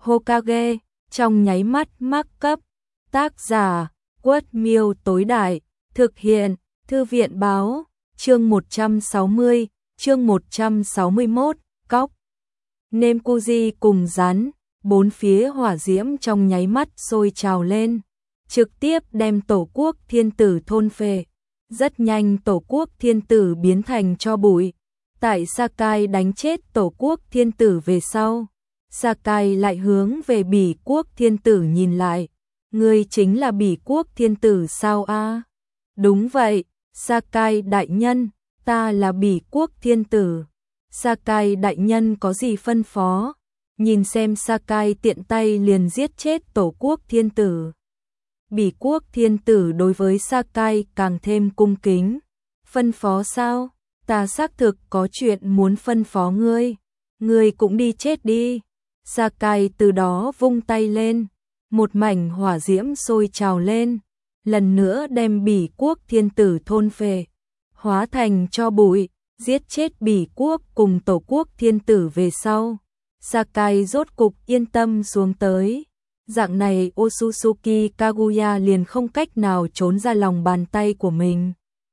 Hokage, trong nháy mắt mắc cấp. Tác giả, Quất Miêu tối đại, thực hiện, Thư viện báo, chương 160, chương 161, cóc. Nemkuji cùng rắn, bốn phía hỏa diễm trong nháy mắt sôi trào lên, trực tiếp đem tổ quốc thiên tử thôn phệ. Rất nhanh tổ quốc thiên tử biến thành tro bụi. Tại Sakai đánh chết tổ quốc thiên tử về sau, Sakai lại hướng về Bỉ quốc thiên tử nhìn lại. Ngươi chính là Bỉ quốc thiên tử sao a? Đúng vậy, Sakai đại nhân, ta là Bỉ quốc thiên tử. Sakai đại nhân có gì phân phó? Nhìn xem Sakai tiện tay liền giết chết tổ quốc thiên tử. Bỉ quốc thiên tử đối với Sakai càng thêm cung kính. Phân phó sao? Ta xác thực có chuyện muốn phân phó ngươi. Ngươi cũng đi chết đi. Sakai từ đó vung tay lên. Một mảnh hỏa diễm sôi trào lên. Lần nữa đem Bỉ quốc thiên tử thôn phệ. Hóa thành tro bụi. Giết chết Bỉ quốc cùng tổ quốc thiên tử về sau. Sakai rốt cục yên tâm xuống tới. Dạng này Otsutsuki Kaguya liền không cách nào trốn ra lòng bàn tay của mình.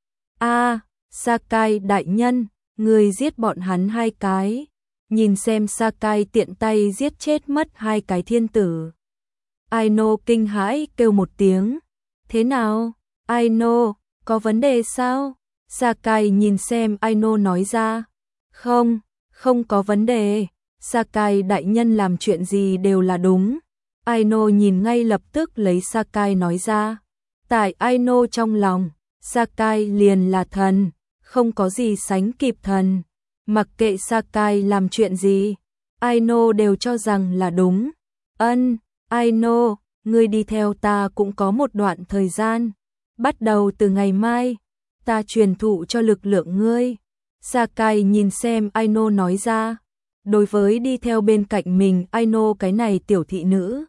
Sakai đại nhân, người giết bọn hắn hai cái. Nhìn xem Sakai tiện tay giết chết mất hai cái thiên tử. Aino kinh hãi kêu một tiếng. Thế nào? Aino, có vấn đề sao? Sakai nhìn xem Aino nói ra. Không có vấn đề. Sakai đại nhân làm chuyện gì đều là đúng. Aino nhìn ngay lập tức lấy Sakai nói ra. Tại Aino trong lòng, Sakai liền là thần, không có gì sánh kịp thần. Mặc kệ Sakai làm chuyện gì, Aino đều cho rằng là đúng. Aino, ngươi đi theo ta cũng có một đoạn thời gian. Bắt đầu từ ngày mai, ta truyền thụ cho lực lượng ngươi. Sakai nhìn xem Aino nói ra. Đối với đi theo bên cạnh mình Aino cái này tiểu thị nữ,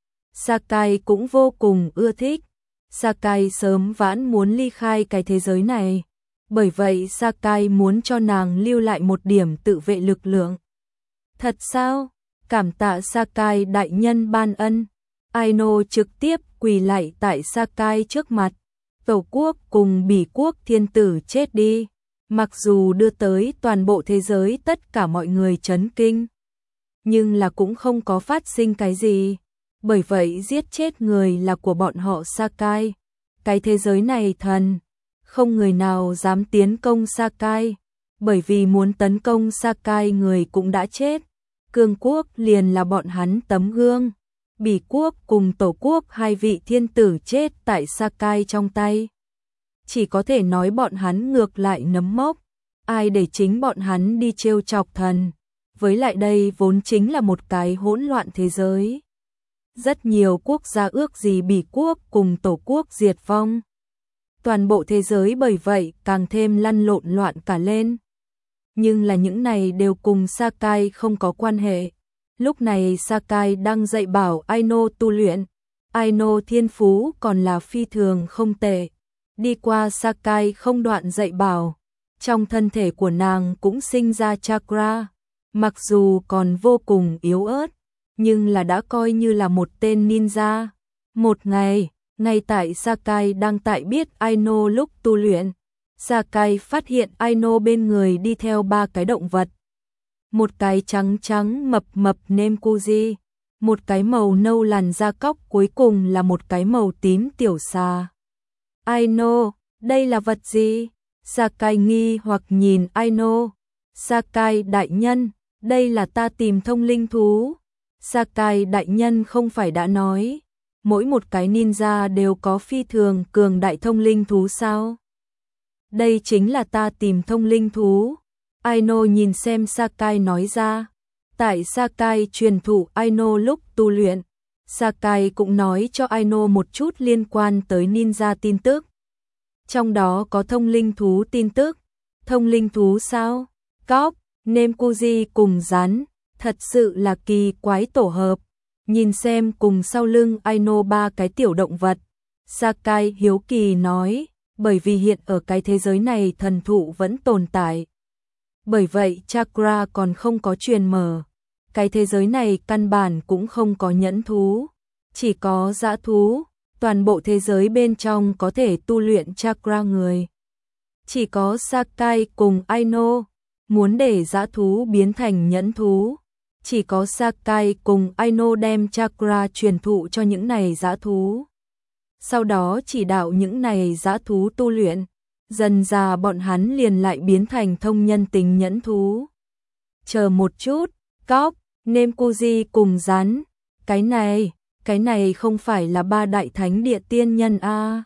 Sakai cũng vô cùng ưa thích. Sakai sớm vãn muốn ly khai cái thế giới này. Bởi vậy Sakai muốn cho nàng lưu lại một điểm tự vệ lực lượng. Thật sao? Cảm tạ Sakai đại nhân ban ân. Aino trực tiếp quỳ lạy tại Sakai trước mặt. Tổ quốc cùng Bỉ quốc thiên tử chết đi. Mặc dù đưa tới toàn bộ thế giới tất cả mọi người chấn kinh, nhưng là cũng không có phát sinh cái gì. Bởi vậy giết chết người là của bọn họ Sakai. Cái thế giới này thần, không người nào dám tiến công Sakai. Bởi vì muốn tấn công Sakai người cũng đã chết. Cương quốc liền là bọn hắn tấm gương. Bỉ quốc cùng tổ quốc hai vị thiên tử chết tại Sakai trong tay. Chỉ có thể nói bọn hắn ngược lại nấm mốc. Ai để chính bọn hắn đi trêu chọc thần. Với lại đây vốn chính là một cái hỗn loạn thế giới. Rất nhiều quốc gia ước gì Bỉ quốc cùng tổ quốc diệt vong. Toàn bộ thế giới bởi vậy càng thêm lăn lộn loạn cả lên. Nhưng là những này đều cùng Sakai không có quan hệ. Lúc này Sakai đang dạy bảo Aino tu luyện. Aino thiên phú còn là phi thường không tệ. Đi qua Sakai không đoạn dạy bảo. Trong thân thể của nàng cũng sinh ra chakra. Mặc dù còn vô cùng yếu ớt, nhưng là đã coi như là một tên ninja. Một ngày, ngay tại Sakai đang tại biết Aino lúc tu luyện, Sakai phát hiện Aino bên người đi theo ba cái động vật. Một cái trắng trắng mập mập Nemkuji, một cái màu nâu làn da cóc, cuối cùng là một cái màu tím tiểu xà. Aino, đây là vật gì? Sakai nghi hoặc nhìn Aino. Sakai đại nhân, đây là ta tìm thông linh thú. Sakai đại nhân không phải đã nói, mỗi một cái ninja đều có phi thường cường đại thông linh thú sao? Đây chính là ta tìm thông linh thú. Aino nhìn xem Sakai nói ra. Tại Sakai truyền thụ Aino lúc tu luyện, Sakai cũng nói cho Aino một chút liên quan tới ninja tin tức. Trong đó có thông linh thú tin tức. Thông linh thú sao? Cóc, Nemkuji cùng rắn, thật sự là kỳ quái tổ hợp. Nhìn xem cùng sau lưng Aino ba cái tiểu động vật, Sakai hiếu kỳ nói, bởi vì hiện ở cái thế giới này thần thụ vẫn tồn tại. Bởi vậy chakra còn không có truyền mở. Cái thế giới này căn bản cũng không có nhẫn thú, chỉ có dã thú, toàn bộ thế giới bên trong có thể tu luyện chakra người. Chỉ có Sakai cùng Aino muốn để dã thú biến thành nhẫn thú. Chỉ có Sakai cùng Aino đem chakra truyền thụ cho những này dã thú. Sau đó chỉ đạo những này dã thú tu luyện. Dần dà bọn hắn liền lại biến thành thông nhân tính nhẫn thú. Chờ một chút, Cóc, Nemkuji cùng rắn. Cái này không phải là ba đại thánh địa tiên nhân a?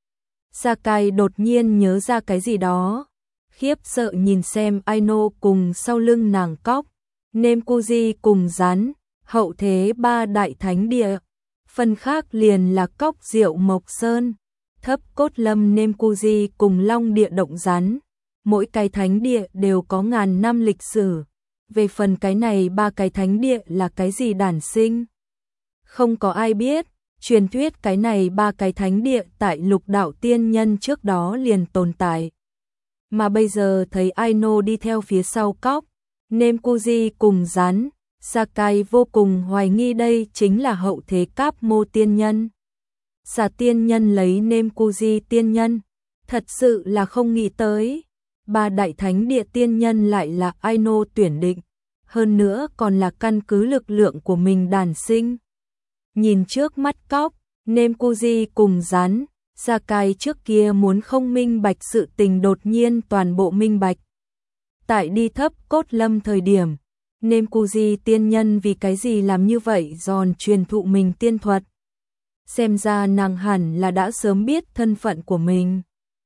Sakai đột nhiên nhớ ra cái gì đó. Khiếp sợ nhìn xem Aino cùng sau lưng nàng Cóc, Nemkuji cùng rắn, hậu thế ba đại thánh địa. Phần khác liền là Cóc Diệu Mộc Sơn, Thấp Cốt Lâm Nemkuji cùng Long Địa Động Rắn. Mỗi cái thánh địa đều có ngàn năm lịch sử. Về phần cái này ba cái thánh địa là cái gì đản sinh, không có ai biết. Truyền thuyết cái này ba cái thánh địa tại Lục Đạo Tiên Nhân trước đó liền tồn tại. Mà bây giờ thấy Aino đi theo phía sau Cóc, Nemkuji cùng rắn, Sakai vô cùng hoài nghi đây chính là hậu thế Cáp Mô tiên nhân. Xà tiên nhân lấy Nemkuji tiên nhân, thật sự là không nghĩ tới. Ba đại thánh địa tiên nhân lại là Aino tuyển định, hơn nữa còn là căn cứ lực lượng của mình đản sinh. Nhìn trước mắt Cóc, Nemkuji cùng rắn, Sakai trước kia muốn không minh bạch sự tình đột nhiên toàn bộ minh bạch. Tại đi Thấp Cốt Lâm thời điểm, Nemkuji tiên nhân vì cái gì làm như vậy giòn truyền thụ mình tiên thuật. Xem ra nàng hẳn là đã sớm biết thân phận của mình.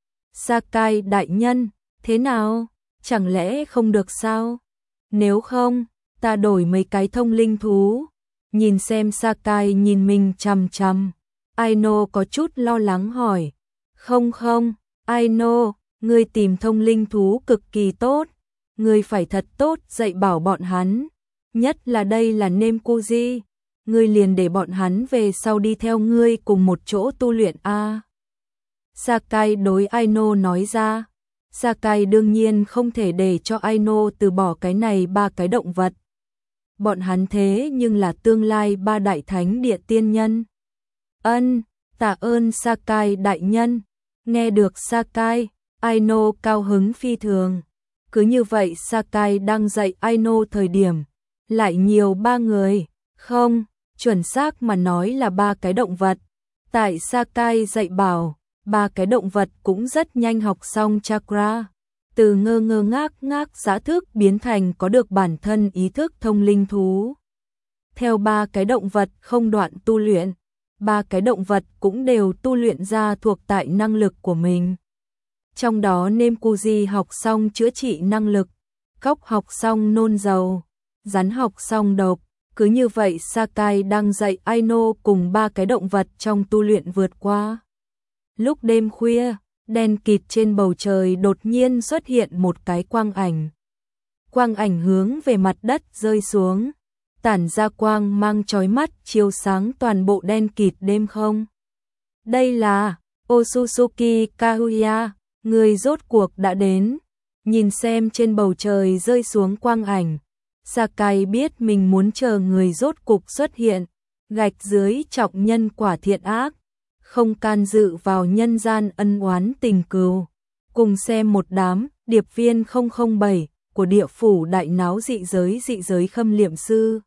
Sakai đại nhân, thế nào? Chẳng lẽ không được sao? Nếu không, ta đổi mấy cái thông linh thú. Nhìn xem Sakai nhìn mình chằm chằm, Aino có chút lo lắng hỏi. Không, Aino, ngươi tìm thông linh thú cực kỳ tốt. Ngươi phải thật tốt dạy bảo bọn hắn. Nhất là đây là Nemkuji. Ngươi liền để bọn hắn về sau đi theo ngươi cùng một chỗ tu luyện a. Sakai đối Aino nói ra. Sakai đương nhiên không thể để cho Aino từ bỏ cái này ba cái động vật. Bọn hắn thế nhưng là tương lai ba đại thánh địa tiên nhân. Tạ ơn Sakai đại nhân. Nghe được Sakai, Aino cao hứng phi thường. Cứ như vậy Sakai đang dạy Aino thời điểm, lại nhiều ba người, không, chuẩn xác mà nói là ba cái động vật. Tại Sakai dạy bảo, ba cái động vật cũng rất nhanh học xong chakra. Từ ngơ ngác dã thức biến thành có được bản thân ý thức thông linh thú. Theo ba cái động vật không đoạn tu luyện, ba cái động vật cũng đều tu luyện ra thuộc tại năng lực của mình. Trong đó Nemkuji học xong chữa trị năng lực, Cóc học xong nôn dầu, rắn học xong độc. Cứ như vậy Sakai đang dạy Aino cùng ba cái động vật trong tu luyện vượt qua. Lúc đêm khuya, đen kịt trên bầu trời đột nhiên xuất hiện một cái quang ảnh. Quang ảnh hướng về mặt đất rơi xuống, tản ra quang mang chói mắt chiếu sáng toàn bộ đen kịt đêm không. Đây là Otsutsuki Kaguya, người rốt cuộc đã đến. Nhìn xem trên bầu trời rơi xuống quang ảnh, Sakai biết mình muốn chờ người rốt cục xuất hiện, gạch dưới trọng nhân quả thiện ác, không can dự vào nhân gian ân oán tình cừu. Cùng xem một đám điệp viên 007 của địa phủ đại náo dị giới khâm liệm sư.